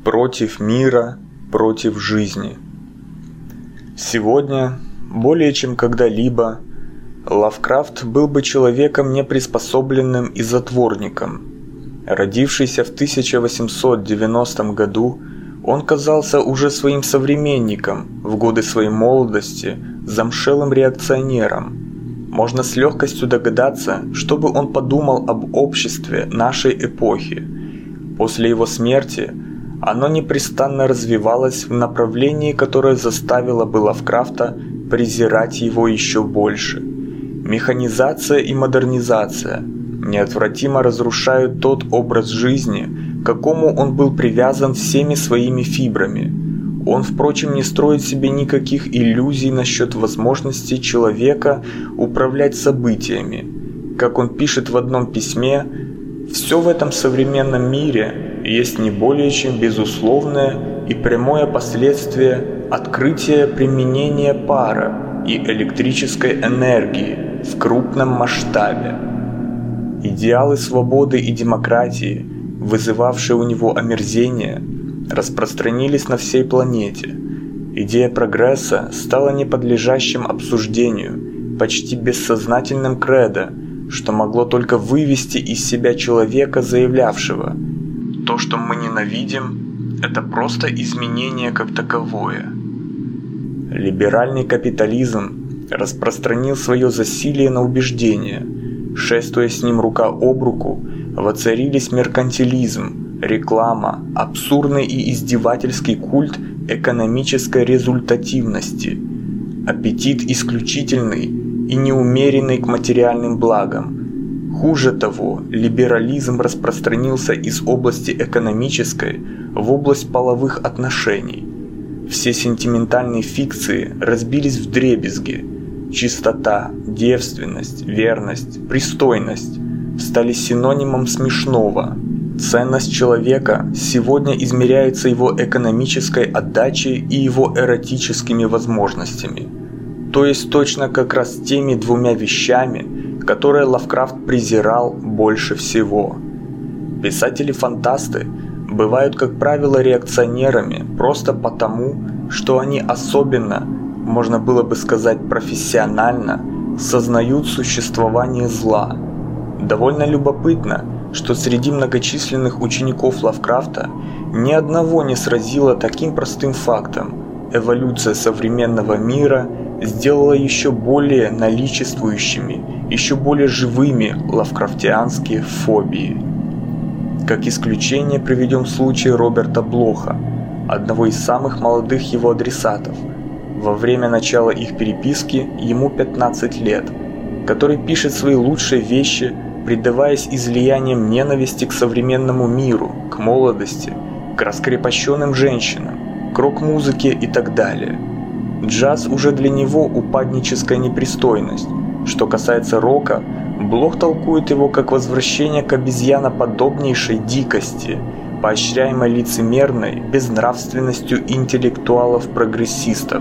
Против мира, против жизни. Сегодня, более чем когда-либо, Лавкрафт был бы человеком неприспособленным и затворником. Родившийся в 1890 году, он казался уже своим современником, в годы своей молодости, замшелым реакционером. Можно с легкостью догадаться, что бы он подумал об обществе нашей эпохи. После его смерти оно непрестанно развивалось в направлении, которое заставило бы Лавкрафта презирать его еще больше. Механизация и модернизация неотвратимо разрушают тот образ жизни, к какому он был привязан всеми своими фибрами. Он, впрочем, не строит себе никаких иллюзий насчет возможности человека управлять событиями. Как он пишет в одном письме, «Все в этом современном мире есть не более чем безусловное и прямое последствие открытия применения пара и электрической энергии в крупном масштабе». Идеалы свободы и демократии, вызывавшие у него омерзение, распространились на всей планете. Идея прогресса стала неподлежащим обсуждению, почти бессознательным кредо, что могло только вывести из себя человека, заявлявшего: «То, что мы ненавидим, это просто изменение как таковое». Либеральный капитализм распространил свое засилие на убеждения. Шествуя с ним рука об руку, воцарились меркантилизм, реклама, абсурдный и издевательский культ экономической результативности, аппетит исключительный и неумеренный к материальным благам. Хуже того, либерализм распространился из области экономической в область половых отношений. Все сентиментальные фикции разбились вдребезги. Чистота, девственность, верность, пристойность стали синонимом смешного. Ценность человека сегодня измеряется его экономической отдачей и его эротическими возможностями. То есть точно как раз теми двумя вещами, которые Лавкрафт презирал больше всего. Писатели-фантасты бывают, как правило, реакционерами просто потому, что они особенно, можно было бы сказать профессионально, сознают существование зла. Довольно любопытно, что среди многочисленных учеников Лавкрафта ни одного не сразило таким простым фактом: эволюция современного мира сделала еще более наличествующими, еще более живыми лавкрафтианские фобии. Как исключение приведем случай Роберта Блоха, одного из самых молодых его адресатов. Во время начала их переписки ему 15 лет, который пишет свои лучшие вещи, предаваясь излияниям ненависти к современному миру, к молодости, к раскрепощенным женщинам, к рок-музыке и так далее. Джаз уже для него упадническая непристойность. Что касается рока, Блох толкует его как возвращение к обезьяноподобнейшей дикости, поощряемой лицемерной безнравственностью интеллектуалов-прогрессистов.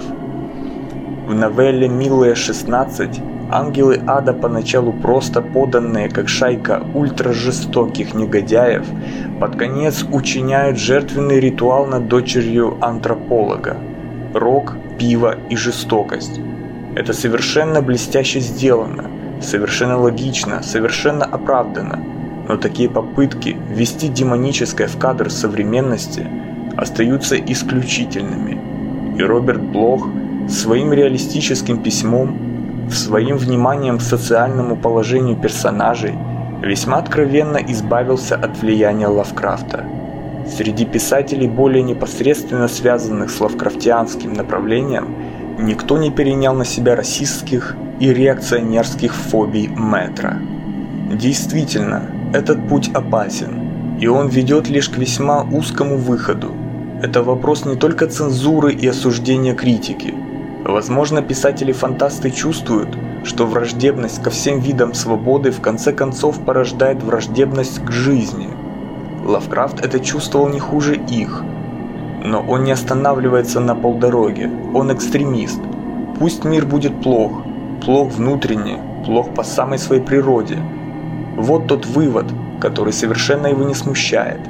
В новелле «Милые 16» ангелы ада, поначалу просто поданные как шайка ультражестоких негодяев, под конец учиняют жертвенный ритуал над дочерью антрополога. Рок, пиво и жестокость. Это совершенно блестяще сделано, совершенно логично, совершенно оправданно, но такие попытки ввести демоническое в кадр современности остаются исключительными. И Роберт Блох своим реалистическим письмом, своим вниманием к социальному положению персонажей весьма откровенно избавился от влияния Лавкрафта. Среди писателей, более непосредственно связанных с лавкрафтианским направлением, никто не перенял на себя расистских и реакционерских фобий Мэтра. Действительно, этот путь опасен, и он ведет лишь к весьма узкому выходу. Это вопрос не только цензуры и осуждения критики. Возможно, писатели-фантасты чувствуют, что враждебность ко всем видам свободы в конце концов порождает враждебность к жизни. Лавкрафт это чувствовал не хуже их. Но он не останавливается на полдороге, он экстремист. Пусть мир будет плох, плох внутренне, плох по самой своей природе. Вот тот вывод, который совершенно его не смущает.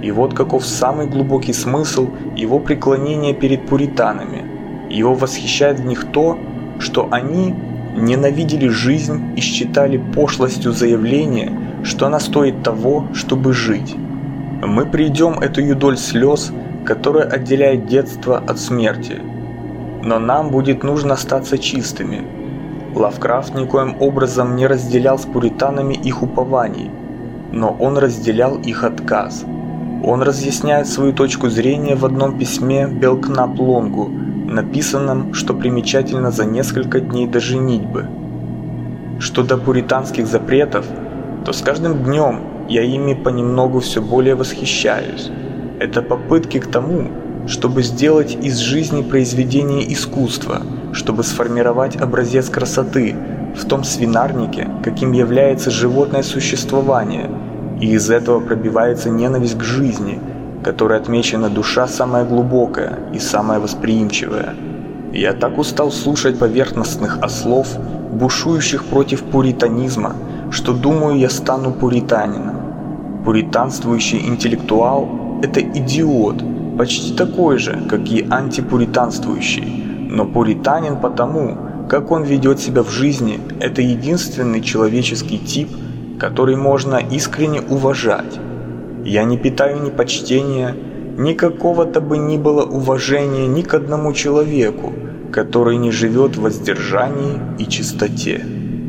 И вот каков самый глубокий смысл его преклонения перед пуританами. Его восхищает в них то, что они ненавидели жизнь и считали пошлостью заявление, что она стоит того, чтобы жить. Мы придем эту юдоль слез, которая отделяет детство от смерти. Но нам будет нужно остаться чистыми. Лавкрафт никоим образом не разделял с пуританами их упований, но он разделял их отказ. Он разъясняет свою точку зрения в одном письме Белкнап-Лонгу, написанном, что примечательно, за несколько дней до женитьбы. Что до пуританских запретов, то с каждым днем я ими понемногу все более восхищаюсь. Это попытки к тому, чтобы сделать из жизни произведение искусства, чтобы сформировать образец красоты в том свинарнике, каким является животное существование, и из этого пробивается ненависть к жизни, которой отмечена душа самая глубокая и самая восприимчивая. Я так устал слушать поверхностных ослов, бушующих против пуританизма, что думаю, я стану пуританином. Пуританствующий интеллектуал – это идиот, почти такой же, как и антипуританствующий, но пуританин потому, как он ведет себя в жизни, это единственный человеческий тип, который можно искренне уважать. Я не питаю ни почтения, ни какого-то бы ни было уважения ни к одному человеку, который не живет в воздержании и чистоте.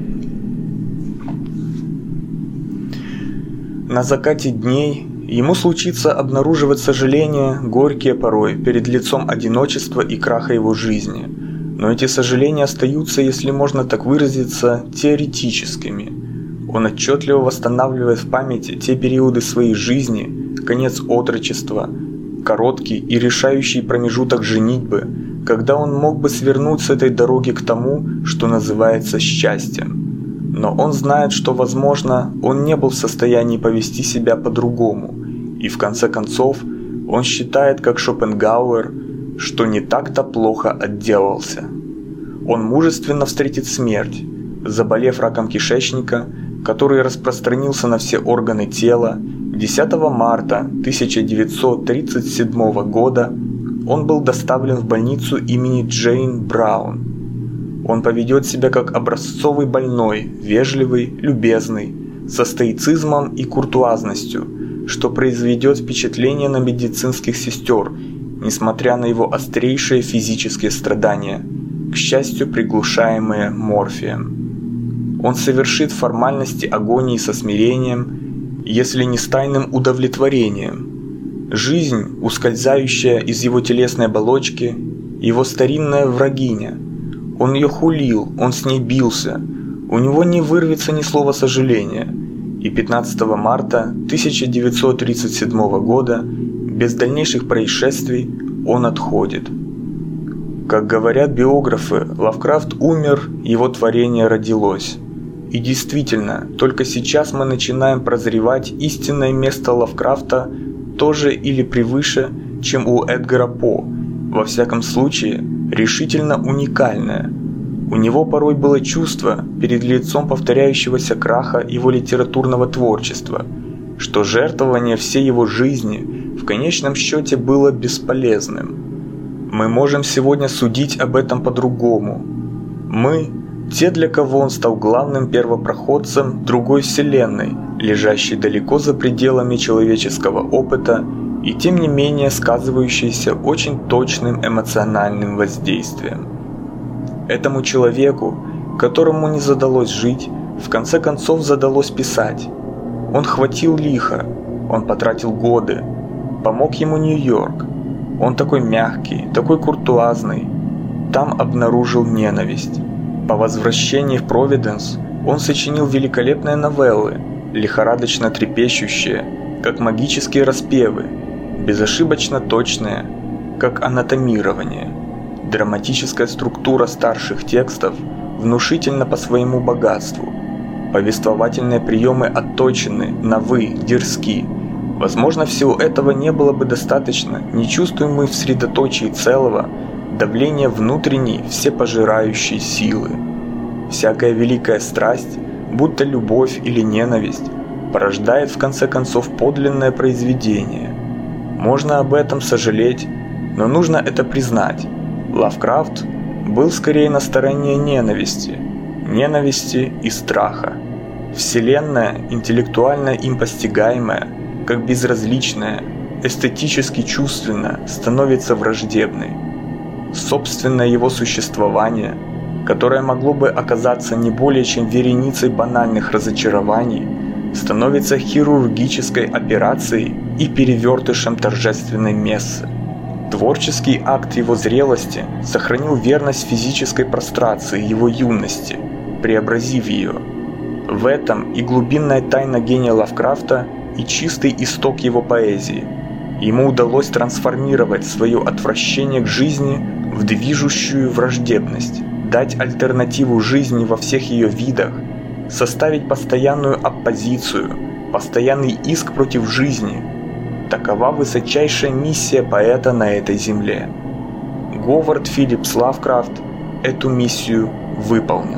На закате дней ему случится обнаруживать сожаления, горькие порой, перед лицом одиночества и краха его жизни. Но эти сожаления остаются, если можно так выразиться, теоретическими. Он отчетливо восстанавливает в памяти те периоды своей жизни, конец отрочества, короткий и решающий промежуток женитьбы, когда он мог бы свернуть с этой дороги к тому, что называется счастьем. Но он знает, что, возможно, он не был в состоянии повести себя по-другому, и в конце концов он считает, как Шопенгауэр, что не так-то плохо отделался. Он мужественно встретит смерть, заболев раком кишечника, который распространился на все органы тела. 10 марта 1937 года он был доставлен в больницу имени Джейн Браун. Он поведет себя как образцовый больной, вежливый, любезный, со стоицизмом и куртуазностью, что произведет впечатление на медицинских сестер, несмотря на его острейшие физические страдания, к счастью, приглушаемые морфием. Он совершит формальности агонии со смирением, если не с тайным удовлетворением. Жизнь, ускользающая из его телесной оболочки, его старинная врагиня. Он ее хулил, он с ней бился, у него не вырвется ни слова сожаления. И 15 марта 1937 года, без дальнейших происшествий, он отходит. Как говорят биографы, Лавкрафт умер, его творение родилось. И действительно, только сейчас мы начинаем прозревать истинное место Лавкрафта тоже или превыше, чем у Эдгара По, во всяком случае, решительно уникальное. У него порой было чувство, перед лицом повторяющегося краха его литературного творчества, что жертвование всей его жизни в конечном счете было бесполезным. Мы можем сегодня судить об этом по-другому. Мы – те, для кого он стал главным первопроходцем другой вселенной, лежащей далеко за пределами человеческого опыта и тем не менее сказывающейся очень точным эмоциональным воздействием. Этому человеку, которому не задалось жить, в конце концов задалось писать. Он хватил лихо, он потратил годы, помог ему Нью-Йорк. Он такой мягкий, такой куртуазный. Там обнаружил ненависть. По возвращении в Провиденс он сочинил великолепные новеллы, лихорадочно трепещущие, как магические распевы, безошибочно точные, как анатомирование. Драматическая структура старших текстов внушительна по своему богатству. Повествовательные приемы отточены, новы, дерзки. Возможно, всего этого не было бы достаточно, не чувствуем мы в средоточии целого давление внутренней всепожирающей силы. Всякая великая страсть, будто любовь или ненависть, порождает в конце концов подлинное произведение. Можно об этом сожалеть, но нужно это признать. Лавкрафт был скорее на стороне ненависти и страха. Вселенная, интеллектуально им постигаемая, как безразличная, эстетически чувственная, становится враждебной. Собственное его существование, которое могло бы оказаться не более чем вереницей банальных разочарований, становится хирургической операцией и перевертышем торжественной мессы. Творческий акт его зрелости сохранил верность физической прострации его юности, преобразив ее. В этом и глубинная тайна гения Лавкрафта, и чистый исток его поэзии. Ему удалось трансформировать свое отвращение к жизни в движущую враждебность, дать альтернативу жизни во всех ее видах, составить постоянную оппозицию, постоянный иск против жизни. Такова высочайшая миссия поэта на этой земле. Говард Филлипс Лавкрафт эту миссию выполнил.